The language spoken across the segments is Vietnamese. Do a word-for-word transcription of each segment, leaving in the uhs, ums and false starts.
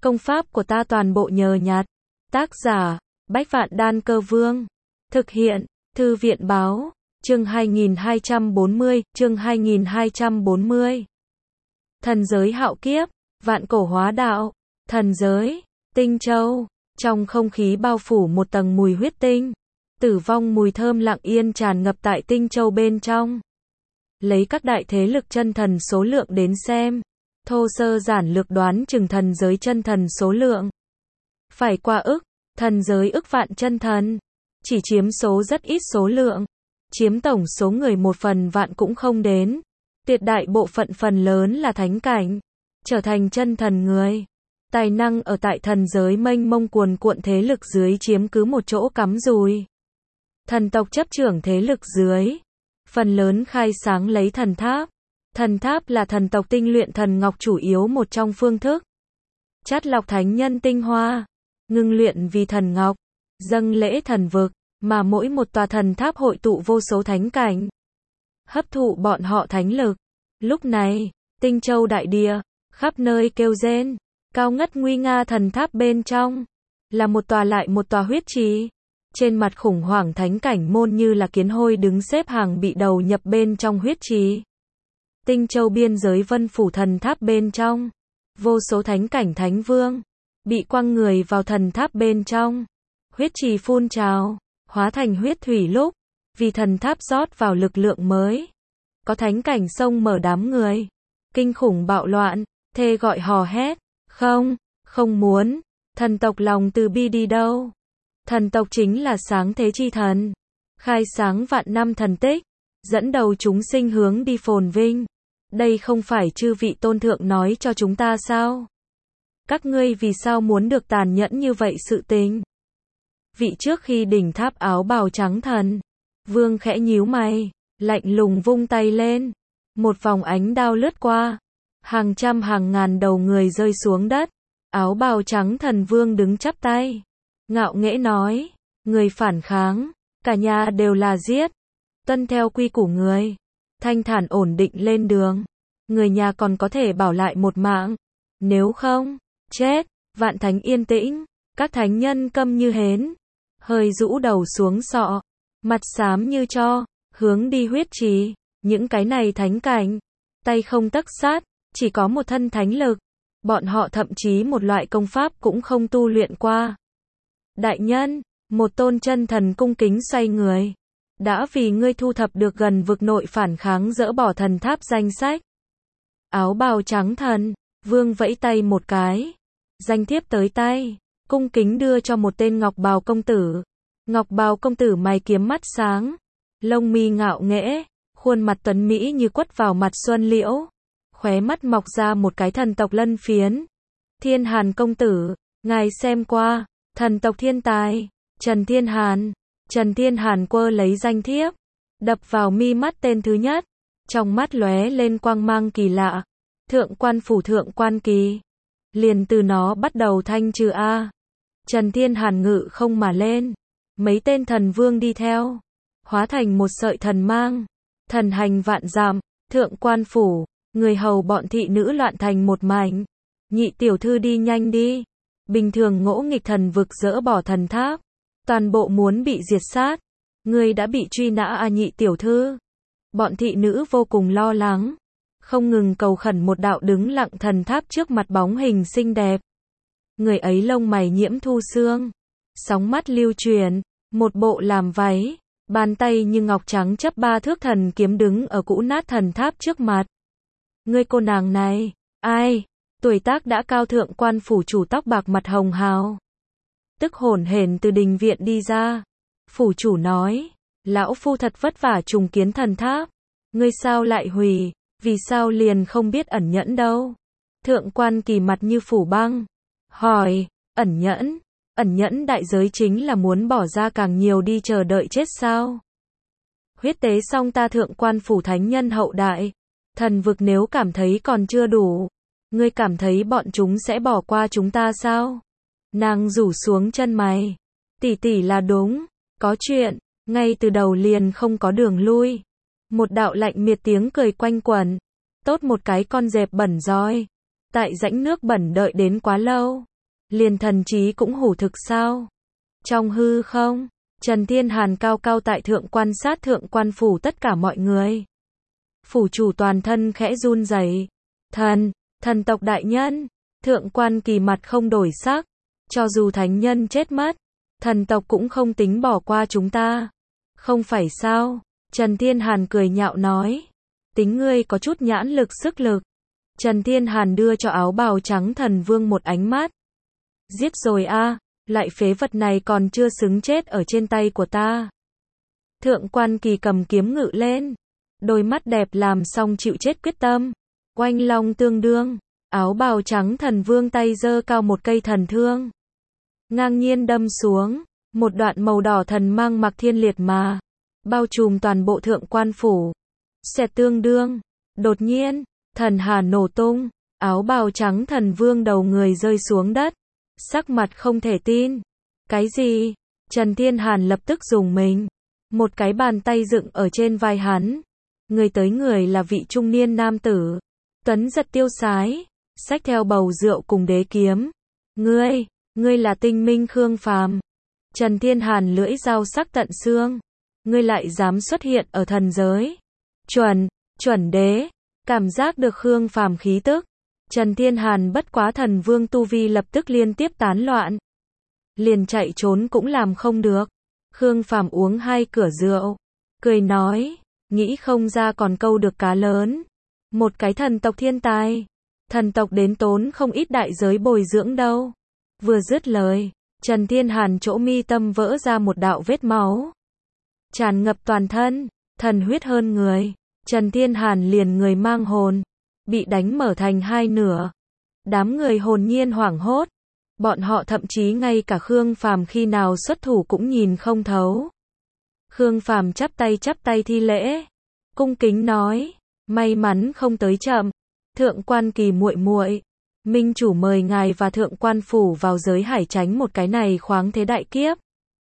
Công pháp của ta toàn bộ nhờ nhặt. Tác giả, Bách Vạn Đan Cơ Vương. Thực hiện, Thư viện Báo. Chương hai nghìn hai trăm bốn mươi, chương hai nghìn hai trăm bốn mươi. Thần giới hạo kiếp, vạn cổ hóa đạo. Thần giới, Tinh Châu. Trong không khí bao phủ một tầng mùi huyết tinh. Tử vong mùi thơm lặng yên tràn ngập tại Tinh Châu bên trong. Lấy các đại thế lực chân thần số lượng đến xem, thô sơ giản lược đoán chừng thần giới chân thần số lượng phải qua ức, thần giới ức vạn chân thần, chỉ chiếm số rất ít số lượng, chiếm tổng số người một phần vạn cũng không đến, tuyệt đại bộ phận phần lớn là thánh cảnh, trở thành chân thần người. Tài năng ở tại thần giới mênh mông cuồn cuộn thế lực dưới chiếm cứ một chỗ cắm rùi. Thần tộc chấp trưởng thế lực dưới, phần lớn khai sáng lấy thần tháp. Thần tháp là thần tộc tinh luyện thần ngọc chủ yếu một trong phương thức. Chắt lọc thánh nhân tinh hoa, ngưng luyện vì thần ngọc, dâng lễ thần vực, mà mỗi một tòa thần tháp hội tụ vô số thánh cảnh, hấp thụ bọn họ thánh lực. Lúc này, Tinh Châu đại địa, khắp nơi kêu rên, cao ngất nguy nga thần tháp bên trong, là một tòa lại một tòa huyết trì. Trên mặt khủng hoảng thánh cảnh môn như là kiến hôi đứng xếp hàng bị đầu nhập bên trong huyết trì. Tinh Châu biên giới vân phủ thần tháp bên trong, vô số thánh cảnh thánh vương, bị quăng người vào thần tháp bên trong. Huyết trì phun trào, hóa thành huyết thủy lúc, vì thần tháp rót vào lực lượng mới. Có thánh cảnh sông mở đám người, kinh khủng bạo loạn, thê gọi hò hét, không, không muốn, thần tộc lòng từ bi đi đâu. Thần tộc chính là sáng thế chi thần, khai sáng vạn năm thần tích, dẫn đầu chúng sinh hướng đi phồn vinh. Đây không phải chư vị tôn thượng nói cho chúng ta sao? Các ngươi vì sao muốn được tàn nhẫn như vậy sự tình? Vị trước khi đỉnh tháp áo bào trắng thần, vương khẽ nhíu mày, lạnh lùng vung tay lên. Một vòng ánh đao lướt qua, hàng trăm hàng ngàn đầu người rơi xuống đất. Áo bào trắng thần vương đứng chắp tay, ngạo nghễ nói, người phản kháng, cả nhà đều là giết, tuân theo quy củ người. Thanh thản ổn định lên đường, người nhà còn có thể bảo lại một mạng, nếu không, chết. Vạn thánh yên tĩnh, các thánh nhân câm như hến, hơi rũ đầu xuống sọ, mặt xám như tro, hướng đi huyết trì. Những cái này thánh cảnh, tay không tấc sát, chỉ có một thân thánh lực, bọn họ thậm chí một loại công pháp cũng không tu luyện qua. Đại nhân, một tôn chân thần cung kính xoay người. Đã vì ngươi thu thập được gần vực nội phản kháng dỡ bỏ thần tháp danh sách. Áo bào trắng thần, vương vẫy tay một cái. Danh thiếp tới tay, cung kính đưa cho một tên ngọc bào công tử. Ngọc bào công tử mày kiếm mắt sáng, lông mi ngạo nghễ, khuôn mặt tuấn mỹ như quất vào mặt xuân liễu. Khóe mắt mọc ra một cái thần tộc lân phiến. Thiên Hàn công tử, ngài xem qua, thần tộc thiên tài, Trần Thiên Hàn. Trần Thiên Hàn quơ lấy danh thiếp, đập vào mi mắt tên thứ nhất, trong mắt lóe lên quang mang kỳ lạ. Thượng quan phủ thượng quan kỳ, liền từ nó bắt đầu thanh trừ a. Trần Thiên Hàn ngự không mà lên, mấy tên thần vương đi theo, hóa thành một sợi thần mang, thần hành vạn dặm. Thượng quan phủ, người hầu bọn thị nữ loạn thành một mảnh. Nhị tiểu thư đi nhanh đi, bình thường ngỗ nghịch thần vực dỡ bỏ thần tháp, toàn bộ muốn bị diệt sát. Ngươi đã bị truy nã à nhị tiểu thư? Bọn thị nữ vô cùng lo lắng, không ngừng cầu khẩn một đạo đứng lặng thần tháp trước mặt bóng hình xinh đẹp. Người ấy lông mày nhiễm thu sương, sóng mắt lưu truyền, một bộ làm váy, bàn tay như ngọc trắng chấp ba thước thần kiếm đứng ở cũ nát thần tháp trước mặt. Ngươi cô nàng này, ai? Tuổi tác đã cao thượng quan phủ chủ tóc bạc mặt hồng hào, tức hổn hển từ đình viện đi ra. Phủ chủ nói, lão phu thật vất vả trùng kiến thần tháp, ngươi sao lại hủy, vì sao liền không biết ẩn nhẫn đâu? Thượng quan kỳ mặt như phủ băng, hỏi, ẩn nhẫn, ẩn nhẫn đại giới chính là muốn bỏ ra càng nhiều đi chờ đợi chết sao? Huyết tế xong ta thượng quan phủ thánh nhân hậu đại, thần vực nếu cảm thấy còn chưa đủ, ngươi cảm thấy bọn chúng sẽ bỏ qua chúng ta sao? Nàng rủ xuống chân mày, tỷ tỷ là đúng, có chuyện, ngay từ đầu liền không có đường lui. Một đạo lạnh miệt tiếng cười quanh quẩn, tốt một cái con dẹp bẩn roi, tại rãnh nước bẩn đợi đến quá lâu, liền thần trí cũng hủ thực sao? Trong hư không, Trần Thiên Hàn cao cao tại thượng quan sát thượng quan phủ tất cả mọi người. Phủ chủ toàn thân khẽ run rẩy. Thần, thần tộc đại nhân, thượng quan kỳ mặt không đổi sắc. Cho dù thánh nhân chết mất, thần tộc cũng không tính bỏ qua chúng ta. Không phải sao? Trần Thiên Hàn cười nhạo nói. Tính ngươi có chút nhãn lực sức lực. Trần Thiên Hàn đưa cho áo bào trắng thần vương một ánh mắt. Giết rồi a, lại phế vật này còn chưa xứng chết ở trên tay của ta. Thượng quan kỳ cầm kiếm ngự lên. Đôi mắt đẹp làm xong chịu chết quyết tâm. Oanh long tương đương, áo bào trắng thần vương tay giơ cao một cây thần thương. Ngang nhiên đâm xuống, một đoạn màu đỏ thần mang mặc thiên liệt mà. Bao trùm toàn bộ thượng quan phủ. Xẹt tương đương, đột nhiên, thần hà nổ tung, áo bào trắng thần vương đầu người rơi xuống đất. Sắc mặt không thể tin. Cái gì? Trần Thiên Hàn lập tức dùng mình. Một cái bàn tay dựng ở trên vai hắn. Người tới người là vị trung niên nam tử. Tuấn giật tiêu sái, xách theo bầu rượu cùng đế kiếm. Ngươi, ngươi là tinh minh Khương Phàm. Trần Thiên Hàn lưỡi dao sắc tận xương. Ngươi lại dám xuất hiện ở thần giới. Chuẩn, chuẩn đế. Cảm giác được Khương Phàm khí tức. Trần Thiên Hàn bất quá thần vương tu vi lập tức liên tiếp tán loạn. Liền chạy trốn cũng làm không được. Khương Phàm uống hai cửa rượu. Cười nói, nghĩ không ra còn câu được cá lớn. Một cái thần tộc thiên tài. Thần tộc đến tốn không ít đại giới bồi dưỡng đâu. Vừa dứt lời, Trần Thiên Hàn chỗ mi tâm vỡ ra một đạo vết máu. Tràn ngập toàn thân, thần huyết hơn người. Trần Thiên Hàn liền người mang hồn. Bị đánh mở thành hai nửa. Đám người hồn nhiên hoảng hốt. Bọn họ thậm chí ngay cả Khương Phàm khi nào xuất thủ cũng nhìn không thấu. Khương Phàm chắp tay chắp tay thi lễ. Cung kính nói. May mắn không tới chậm. Thượng quan kỳ muội muội, minh chủ mời ngài và thượng quan phủ vào giới hải tránh một cái này khoáng thế đại kiếp.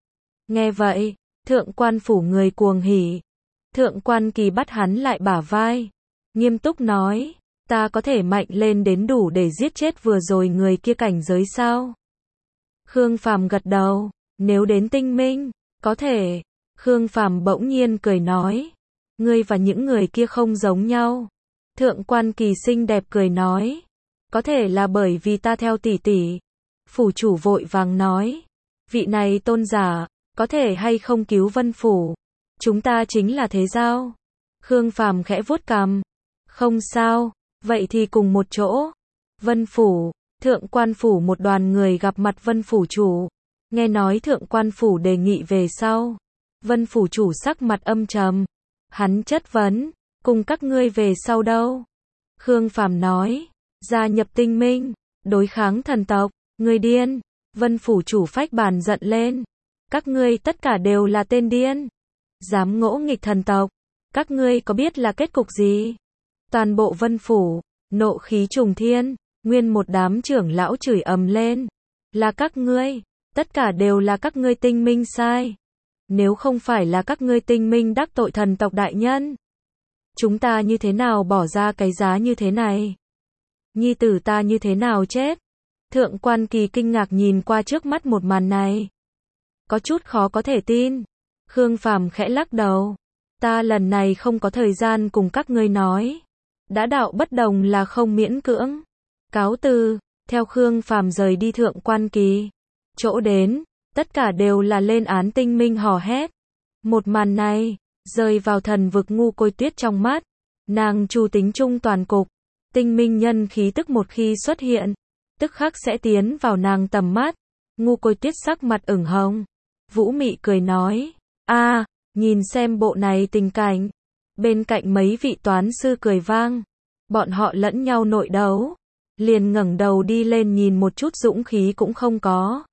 Nghe vậy, thượng quan phủ người cuồng hỉ. Thượng quan kỳ bắt hắn lại bả vai. Nghiêm túc nói. Ta có thể mạnh lên đến đủ để giết chết vừa rồi người kia cảnh giới sao? Khương Phàm gật đầu. Nếu đến tinh minh, có thể. Khương Phàm bỗng nhiên cười nói. Ngươi và những người kia không giống nhau. Thượng quan kỳ xinh đẹp cười nói. Có thể là bởi vì ta theo tỷ tỷ. Phủ chủ vội vàng nói. Vị này tôn giả, có thể hay không cứu Vân Phủ? Chúng ta chính là thế giao. Khương Phàm khẽ vuốt cằm. Không sao, vậy thì cùng một chỗ. Vân Phủ, thượng quan phủ một đoàn người gặp mặt Vân Phủ chủ. Nghe nói thượng quan phủ đề nghị về sau. Vân Phủ chủ sắc mặt âm trầm. Hắn chất vấn, cùng các ngươi về sau đâu? Khương Phàm nói, gia nhập tinh minh, đối kháng thần tộc, ngươi điên. Vân Phủ chủ phách bàn giận lên. Các ngươi tất cả đều là tên điên. Dám ngỗ nghịch thần tộc, các ngươi có biết là kết cục gì? Toàn bộ Vân Phủ, nộ khí trùng thiên, nguyên một đám trưởng lão chửi ầm lên. Là các ngươi, tất cả đều là các ngươi tinh minh sai. Nếu không phải là các ngươi tinh minh đắc tội thần tộc đại nhân, chúng ta như thế nào bỏ ra cái giá như thế này? Nhi tử ta như thế nào chết? Thượng quan kỳ kinh ngạc nhìn qua trước mắt một màn này. Có chút khó có thể tin. Khương Phàm khẽ lắc đầu. Ta lần này không có thời gian cùng các ngươi nói. Đã đạo bất đồng là không miễn cưỡng. Cáo từ, theo Khương Phàm rời đi thượng quan kỳ. Chỗ đến, tất cả đều là lên án tinh minh hò hét. Một màn này, rơi vào thần vực Ngu Côi Tuyết trong mắt. Nàng chủ tính chung toàn cục. Tinh minh nhân khí tức một khi xuất hiện, tức khắc sẽ tiến vào nàng tầm mắt. Ngu Côi Tuyết sắc mặt ửng hồng. Vũ Mị cười nói. A, nhìn xem bộ này tình cảnh. Bên cạnh mấy vị toán sư cười vang. Bọn họ lẫn nhau nội đấu. Liền ngẩng đầu đi lên nhìn một chút dũng khí cũng không có.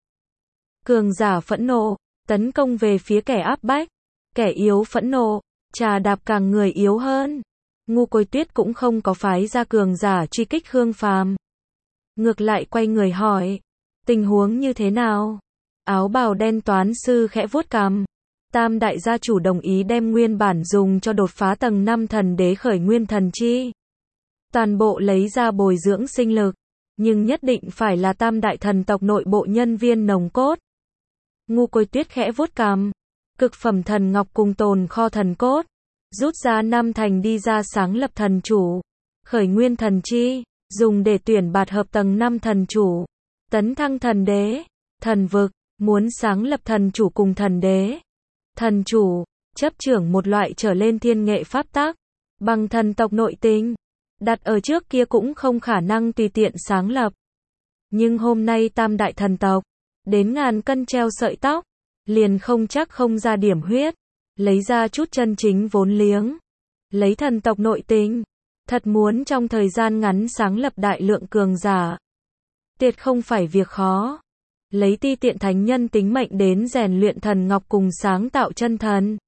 Cường giả phẫn nộ, tấn công về phía kẻ áp bách. Kẻ yếu phẫn nộ, trà đạp càng người yếu hơn. Ngu Côi Tuyết cũng không có phái ra cường giả truy kích Khương Phàm. Ngược lại quay người hỏi. Tình huống như thế nào? Áo bào đen toán sư khẽ vuốt cằm. Tam đại gia chủ đồng ý đem nguyên bản dùng cho đột phá tầng năm thần đế khởi nguyên thần chi. Toàn bộ lấy ra bồi dưỡng sinh lực. nhưng nhất định phải là tam đại thần tộc nội bộ nhân viên nòng cốt. Ngu Côi Tuyết khẽ vuốt cằm, cực phẩm thần ngọc cùng tồn kho thần cốt, rút ra năm thành đi ra sáng lập thần chủ, khởi nguyên thần chi, dùng để tuyển bạt hợp tầng năm thần chủ, tấn thăng thần đế, thần vực, muốn sáng lập thần chủ cùng thần đế. Thần chủ, chấp trưởng một loại trở lên thiên nghệ pháp tắc, bằng thần tộc nội tình, đặt ở trước kia cũng không khả năng tùy tiện sáng lập. Nhưng hôm nay tam đại thần tộc, đến ngàn cân treo sợi tóc, liền không chắc không ra điểm huyết, lấy ra chút chân chính vốn liếng, lấy thần tộc nội tình, thật muốn trong thời gian ngắn sáng lập đại lượng cường giả. Tuyệt không phải việc khó. Lấy ti tiện thánh nhân tính mệnh đến rèn luyện thần ngọc cùng sáng tạo chân thần.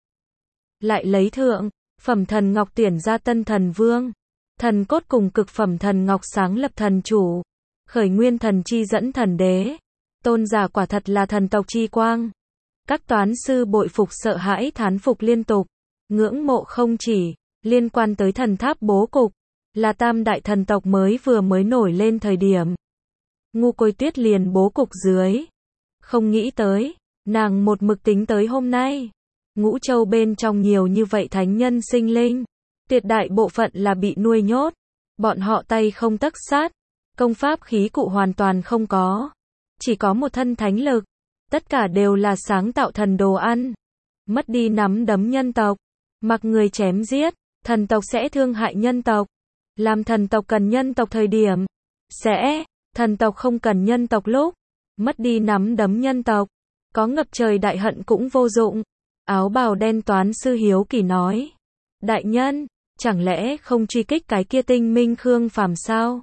Lại lấy thượng, phẩm thần ngọc tuyển ra tân thần vương, thần cốt cùng cực phẩm thần ngọc sáng lập thần chủ, khởi nguyên thần chi dẫn thần đế. Tôn giả quả thật là thần tộc chi quang. Các toán sư bội phục sợ hãi thán phục liên tục, ngưỡng mộ không chỉ, liên quan tới thần tháp bố cục, là tam đại thần tộc mới vừa mới nổi lên thời điểm. Ngu Côi Tuyết liền bố cục dưới. Không nghĩ tới, nàng một mực tính tới hôm nay. Ngũ Châu bên trong nhiều như vậy thánh nhân sinh linh, tuyệt đại bộ phận là bị nuôi nhốt, bọn họ tay không tấc sát, công pháp khí cụ hoàn toàn không có, chỉ có một thân thánh lực, tất cả đều là sáng tạo thần đồ ăn. Mất đi nắm đấm nhân tộc, mặc người chém giết, thần tộc sẽ thương hại nhân tộc, làm thần tộc cần nhân tộc thời điểm, sẽ, thần tộc không cần nhân tộc lúc, mất đi nắm đấm nhân tộc, có ngập trời đại hận cũng vô dụng. Áo bào đen toán sư hiếu kỳ nói, đại nhân, chẳng lẽ không truy kích cái kia tinh minh Khương Phàm sao?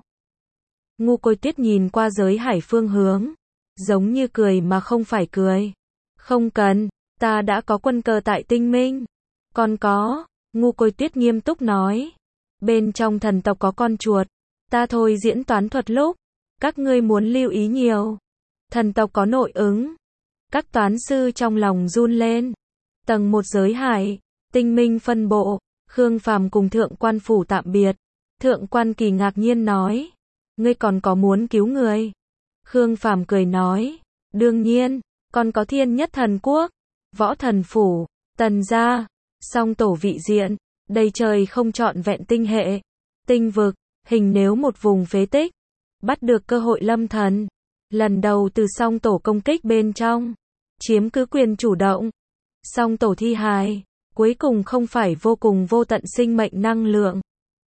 Ngu Côi Tuyết nhìn qua giới hải phương hướng, giống như cười mà không phải cười. Không cần, ta đã có quân cờ tại tinh minh. Còn có, Ngu Côi Tuyết nghiêm túc nói, bên trong thần tộc có con chuột, ta thôi diễn toán thuật lúc, các ngươi muốn lưu ý nhiều. Thần tộc có nội ứng. Các toán sư trong lòng run lên. Tầng một giới hải, tinh minh phân bộ, Khương Phàm cùng thượng quan phủ tạm biệt. Thượng quan Kỳ ngạc nhiên nói, ngươi còn có muốn cứu người? Khương Phàm cười nói, đương nhiên, còn có thiên nhất thần quốc, võ thần phủ, tần gia, song tổ vị diện, đầy trời không trọn vẹn tinh hệ, tinh vực, hình nếu một vùng phế tích, bắt được cơ hội lâm thần, lần đầu từ song tổ công kích bên trong, chiếm cứ quyền chủ động. Song tổ thi hài, cuối cùng không phải vô cùng vô tận sinh mệnh năng lượng,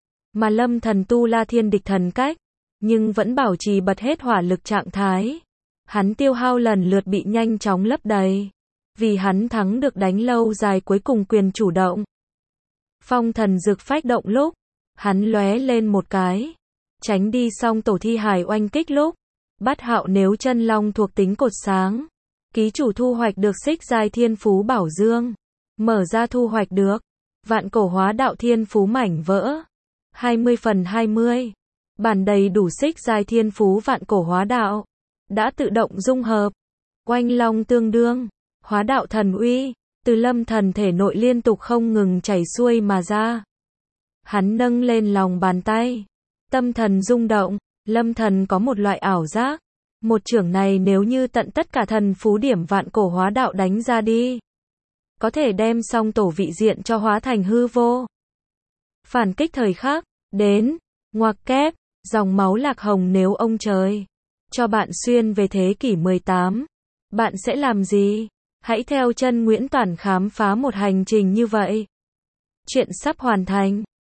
mà lâm thần tu la thiên địch thần cách, nhưng vẫn bảo trì bật hết hỏa lực trạng thái. Hắn tiêu hao lần lượt bị nhanh chóng lấp đầy, vì hắn thắng được đánh lâu dài cuối cùng quyền chủ động. Phong thần dược phách động lúc, hắn lóe lên một cái, tránh đi song tổ thi hài oanh kích lúc, Bát Hạo nếu chân long thuộc tính cột sáng, ký chủ thu hoạch được xích giai thiên phú bảo dương, mở ra thu hoạch được vạn cổ hóa đạo thiên phú mảnh vỡ, hai mươi phần hai mươi, bản đầy đủ xích giai thiên phú vạn cổ hóa đạo, đã tự động dung hợp, oanh long tương đương, hóa đạo thần uy, từ lâm thần thể nội liên tục không ngừng chảy xuôi mà ra. Hắn nâng lên lòng bàn tay, tâm thần rung động, lâm thần có một loại ảo giác, một chưởng này nếu như tận tất cả thần phú điểm vạn cổ hóa đạo đánh ra đi, có thể đem song tổ vị diện cho hóa thành hư vô. Phản kích thời khắc, đến, ngoặc kép, dòng máu lạc hồng nếu ông trời cho bạn xuyên về thế kỷ mười tám, bạn sẽ làm gì? Hãy theo chân Nguyễn Toản khám phá một hành trình như vậy. Chuyện sắp hoàn thành.